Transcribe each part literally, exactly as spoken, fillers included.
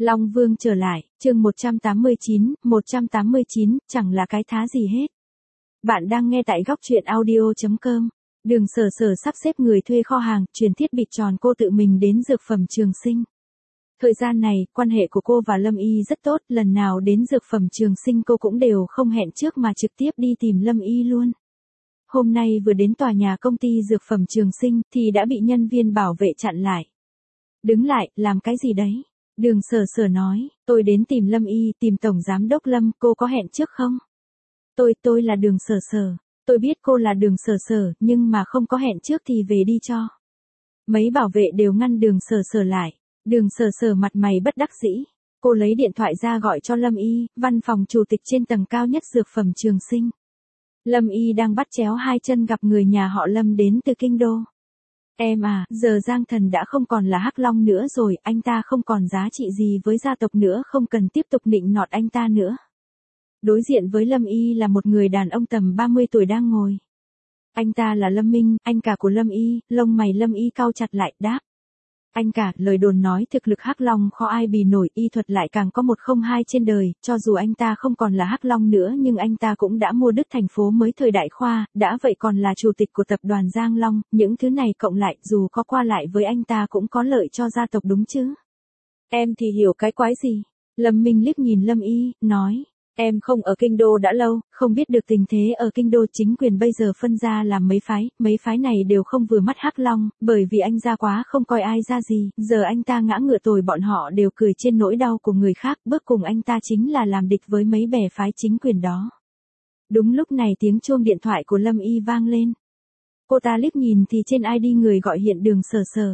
Long Vương trở lại, chương một trăm tám mươi chín, một trăm tám mươi chín, chẳng là cái thá gì hết. Bạn đang nghe tại góc truyện audio chấm com. Đường Sở Sở sắp xếp người thuê kho hàng, chuyển thiết bị tròn cô tự mình đến dược phẩm Trường Sinh. Thời gian này, quan hệ của cô và Lâm Y rất tốt, lần nào đến dược phẩm Trường Sinh cô cũng đều không hẹn trước mà trực tiếp đi tìm Lâm Y luôn. Hôm nay vừa đến tòa nhà công ty dược phẩm Trường Sinh thì đã bị nhân viên bảo vệ chặn lại. Đứng lại, làm cái gì đấy? Đường Sở Sở nói, tôi đến tìm Lâm Y, tìm Tổng Giám đốc Lâm, cô có hẹn trước không? Tôi, tôi là Đường Sở Sở. Tôi biết cô là Đường Sở Sở, nhưng mà không có hẹn trước thì về đi cho. Mấy bảo vệ đều ngăn Đường Sở Sở lại. Đường Sở Sở mặt mày bất đắc dĩ. Cô lấy điện thoại ra gọi cho Lâm Y, văn phòng chủ tịch trên tầng cao nhất dược phẩm Trường Sinh. Lâm Y đang bắt chéo hai chân gặp người nhà họ Lâm đến từ Kinh Đô. Em à, giờ Giang Thần đã không còn là Hắc Long nữa rồi, anh ta không còn giá trị gì với gia tộc nữa, không cần tiếp tục nịnh nọt anh ta nữa. Đối diện với Lâm Y là một người đàn ông tầm ba mươi tuổi đang ngồi. Anh ta là Lâm Minh, anh cả của Lâm Y, lông mày Lâm Y cau chặt lại, đáp. Anh cả, lời đồn nói thực lực Hắc Long khó ai bì nổi, y thuật lại càng có một không hai trên đời, cho dù anh ta không còn là Hắc Long nữa nhưng anh ta cũng đã mua đứt thành phố mới thời đại khoa, đã vậy còn là chủ tịch của tập đoàn Giang Long, những thứ này cộng lại dù có qua lại với anh ta cũng có lợi cho gia tộc đúng chứ. Em thì hiểu cái quái gì? Lâm Minh liếc nhìn Lâm Y, nói. Em không ở Kinh Đô đã lâu, không biết được tình thế ở Kinh Đô, chính quyền bây giờ phân ra làm mấy phái, mấy phái này đều không vừa mắt Hắc Long, bởi vì anh ra quá không coi ai ra gì, giờ anh ta ngã ngựa tồi bọn họ đều cười trên nỗi đau của người khác, bước cùng anh ta chính là làm địch với mấy bè phái chính quyền đó. Đúng lúc này tiếng chuông điện thoại của Lâm Y vang lên. Cô ta liếc nhìn thì trên i đê người gọi hiện Đường Sở Sở.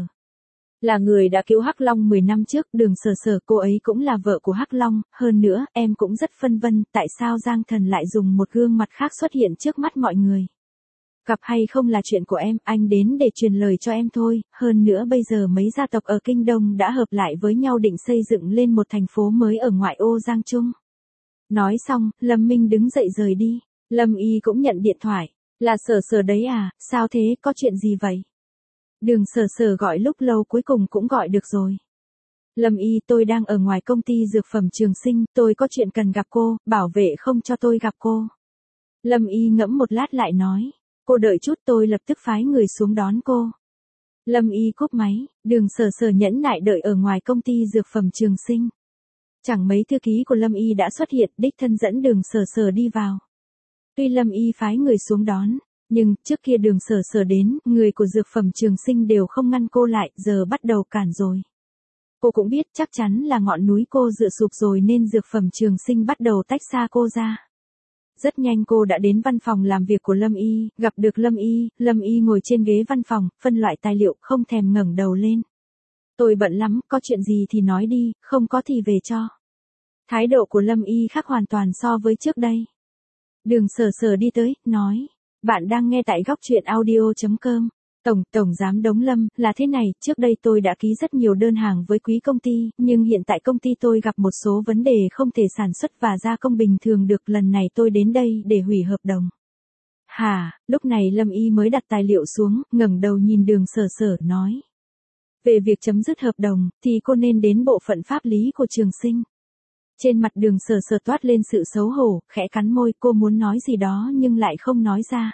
Là người đã cứu Hắc Long mười năm trước, Đường Sở Sở, cô ấy cũng là vợ của Hắc Long, hơn nữa, em cũng rất phân vân, tại sao Giang Thần lại dùng một gương mặt khác xuất hiện trước mắt mọi người. Gặp hay không là chuyện của em, anh đến để truyền lời cho em thôi, hơn nữa bây giờ mấy gia tộc ở Kinh Đông đã hợp lại với nhau định xây dựng lên một thành phố mới ở ngoại ô Giang Trung. Nói xong, Lâm Minh đứng dậy rời đi, Lâm Y cũng nhận điện thoại, là Sở Sở đấy à, sao thế, có chuyện gì vậy? Đường Sở Sở gọi lúc lâu cuối cùng cũng gọi được rồi. Lâm Y, tôi đang ở ngoài công ty dược phẩm Trường Sinh, tôi có chuyện cần gặp cô, bảo vệ không cho tôi gặp cô. Lâm Y ngẫm một lát lại nói, cô đợi chút tôi lập tức phái người xuống đón cô. Lâm Y cúp máy, Đường Sở Sở nhẫn nại đợi ở ngoài công ty dược phẩm Trường Sinh. Chẳng mấy thư ký của Lâm Y đã xuất hiện, đích thân dẫn Đường Sở Sở đi vào. Tuy Lâm Y phái người xuống đón, nhưng, trước kia Đường Sở Sở đến, người của dược phẩm Trường Sinh đều không ngăn cô lại, giờ bắt đầu cản rồi. Cô cũng biết chắc chắn là ngọn núi cô dựa sụp rồi nên dược phẩm Trường Sinh bắt đầu tách xa cô ra. Rất nhanh cô đã đến văn phòng làm việc của Lâm Y, gặp được Lâm Y, Lâm Y ngồi trên ghế văn phòng, phân loại tài liệu, không thèm ngẩng đầu lên. Tôi bận lắm, có chuyện gì thì nói đi, không có thì về cho. Thái độ của Lâm Y khác hoàn toàn so với trước đây. Đường Sở Sở đi tới, nói. Bạn đang nghe tại góc truyện audio chấm com. Tổng, Tổng Giám đốc Lâm, là thế này, trước đây tôi đã ký rất nhiều đơn hàng với quý công ty, nhưng hiện tại công ty tôi gặp một số vấn đề không thể sản xuất và gia công bình thường được, lần này tôi đến đây để hủy hợp đồng. Hả, lúc này Lâm Y mới đặt tài liệu xuống, ngẩng đầu nhìn Đường Sở Sở, nói. Về việc chấm dứt hợp đồng, thì cô nên đến bộ phận pháp lý của Trường Sinh. Trên mặt Đường Sở Sở toát lên sự xấu hổ, khẽ cắn môi, cô muốn nói gì đó nhưng lại không nói ra.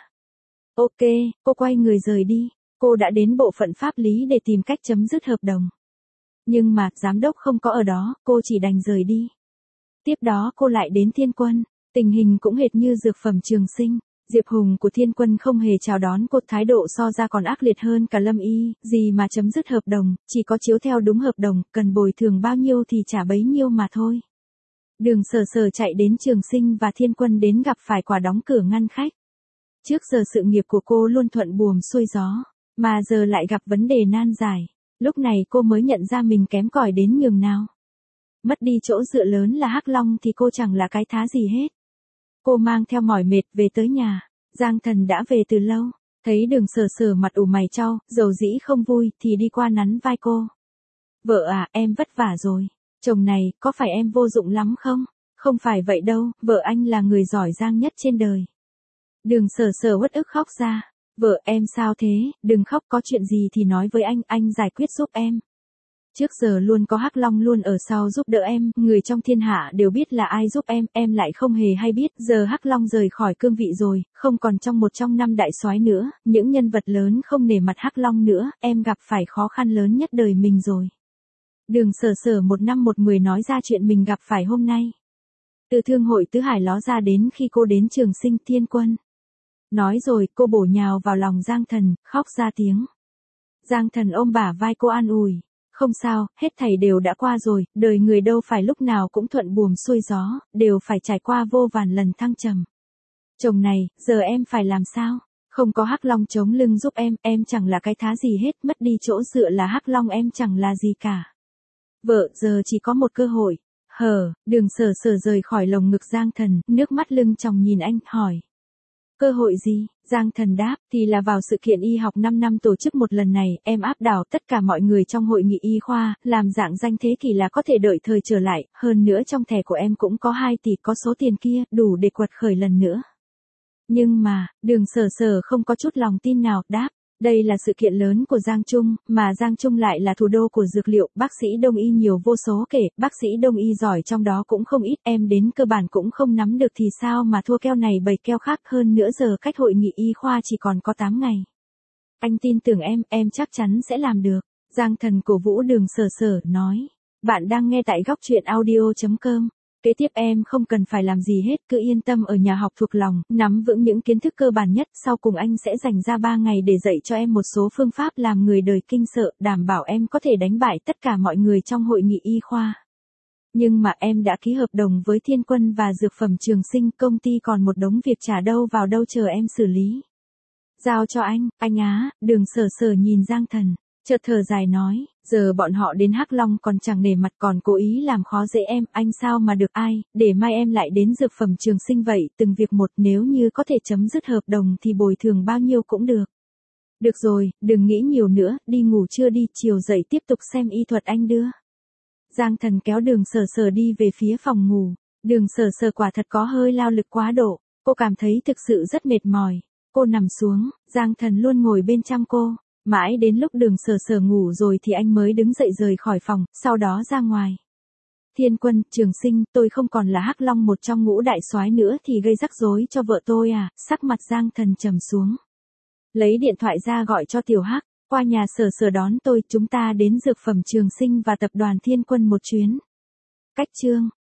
Ok, cô quay người rời đi, cô đã đến bộ phận pháp lý để tìm cách chấm dứt hợp đồng. Nhưng mà, giám đốc không có ở đó, cô chỉ đành rời đi. Tiếp đó cô lại đến Thiên Quân, tình hình cũng hệt như dược phẩm Trường Sinh. Diệp Hùng của Thiên Quân không hề chào đón cô, thái độ so ra còn ác liệt hơn cả Lâm Y, gì mà chấm dứt hợp đồng, chỉ có chiếu theo đúng hợp đồng, cần bồi thường bao nhiêu thì trả bấy nhiêu mà thôi. Đường Sở Sở chạy đến Trường Sinh và Thiên Quân đến gặp phải quả đóng cửa ngăn khách. Trước giờ sự nghiệp của cô luôn thuận buồm xuôi gió, mà giờ lại gặp vấn đề nan giải. Lúc này cô mới nhận ra mình kém cỏi đến nhường nào. Mất đi chỗ dựa lớn là Hắc Long thì cô chẳng là cái thá gì hết. Cô mang theo mỏi mệt về tới nhà, Giang Thần đã về từ lâu, thấy Đường Sở Sở mặt ủ mày chau, dầu dĩ không vui thì đi qua nắn vai cô. Vợ à, em vất vả rồi. Chồng này, có phải em vô dụng lắm không? Không phải vậy đâu, vợ anh là người giỏi giang nhất trên đời. Đường Sở Sở uất ức khóc ra. Vợ em sao thế, đừng khóc, có chuyện gì thì nói với anh, anh giải quyết giúp em. Trước giờ luôn có Hắc Long luôn ở sau giúp đỡ em, người trong thiên hạ đều biết là ai giúp em, em lại không hề hay biết, giờ Hắc Long rời khỏi cương vị rồi, không còn trong một trong năm đại soái nữa, những nhân vật lớn không nể mặt Hắc Long nữa, em gặp phải khó khăn lớn nhất đời mình rồi. Đường Sở Sở một năm một mười nói ra chuyện mình gặp phải hôm nay. Từ thương hội Tứ Hải ló ra đến khi cô đến Trường Sinh Thiên Quân. Nói rồi, cô bổ nhào vào lòng Giang Thần, khóc ra tiếng. Giang Thần ôm bả vai cô an ủi. Không sao, hết thảy đều đã qua rồi, đời người đâu phải lúc nào cũng thuận buồm xuôi gió, đều phải trải qua vô vàn lần thăng trầm. Chồng này, giờ em phải làm sao? Không có Hắc Long chống lưng giúp em, em chẳng là cái thá gì hết, mất đi chỗ dựa là Hắc Long em chẳng là gì cả. Vợ, giờ chỉ có một cơ hội. Hờ, Đường Sở Sở rời khỏi lồng ngực Giang Thần, nước mắt lưng tròng nhìn anh, hỏi. Cơ hội gì? Giang Thần đáp, thì là vào sự kiện y học năm năm tổ chức một lần này, em áp đảo tất cả mọi người trong hội nghị y khoa, làm dạng danh thế kỷ là có thể đợi thời trở lại, hơn nữa trong thẻ của em cũng có hai tỷ, có số tiền kia, đủ để quật khởi lần nữa. Nhưng mà, Đường Sở Sở không có chút lòng tin nào, đáp. Đây là sự kiện lớn của Giang Trung, mà Giang Trung lại là thủ đô của dược liệu, bác sĩ đông y nhiều vô số kể, bác sĩ đông y giỏi trong đó cũng không ít, em đến cơ bản cũng không nắm được thì sao mà thua keo này bầy keo khác, hơn nữa giờ cách hội nghị y khoa chỉ còn có tám ngày. Anh tin tưởng em, em chắc chắn sẽ làm được. Giang Thần cổ vũ Đường Sở Sở, nói. Bạn đang nghe tại góc truyện audio chấm com. Kế tiếp em không cần phải làm gì hết, cứ yên tâm ở nhà học thuộc lòng, nắm vững những kiến thức cơ bản nhất, sau cùng anh sẽ dành ra ba ngày để dạy cho em một số phương pháp làm người đời kinh sợ, đảm bảo em có thể đánh bại tất cả mọi người trong hội nghị y khoa. Nhưng mà em đã ký hợp đồng với Thiên Quân và Dược phẩm Trường Sinh, công ty còn một đống việc trả đâu vào đâu chờ em xử lý. Giao cho anh, anh á, Đường Sở Sở nhìn Giang Thần. Chợt thở dài nói, giờ bọn họ đến Hắc Long còn chẳng nể mặt còn cố ý làm khó dễ em, anh sao mà được ai, để mai em lại đến Dược phẩm Trường Sinh vậy, từng việc một, nếu như có thể chấm dứt hợp đồng thì bồi thường bao nhiêu cũng được. Được rồi, đừng nghĩ nhiều nữa, đi ngủ trưa đi, chiều dậy tiếp tục xem y thuật anh đưa. Giang Thần kéo Đường Sở Sở đi về phía phòng ngủ, Đường Sở Sở quả thật có hơi lao lực quá độ, cô cảm thấy thực sự rất mệt mỏi, cô nằm xuống, Giang Thần luôn ngồi bên chăm cô. Mãi đến lúc Đường Sở Sở ngủ rồi thì anh mới đứng dậy rời khỏi phòng, sau đó ra ngoài. Thiên Quân, Trường Sinh, tôi không còn là Hắc Long một trong ngũ đại soái nữa thì gây rắc rối cho vợ tôi à, sắc mặt Giang Thần trầm xuống. Lấy điện thoại ra gọi cho Tiểu Hắc, qua nhà Sở Sở đón tôi, chúng ta đến Dược phẩm Trường Sinh và tập đoàn Thiên Quân một chuyến. Cách chương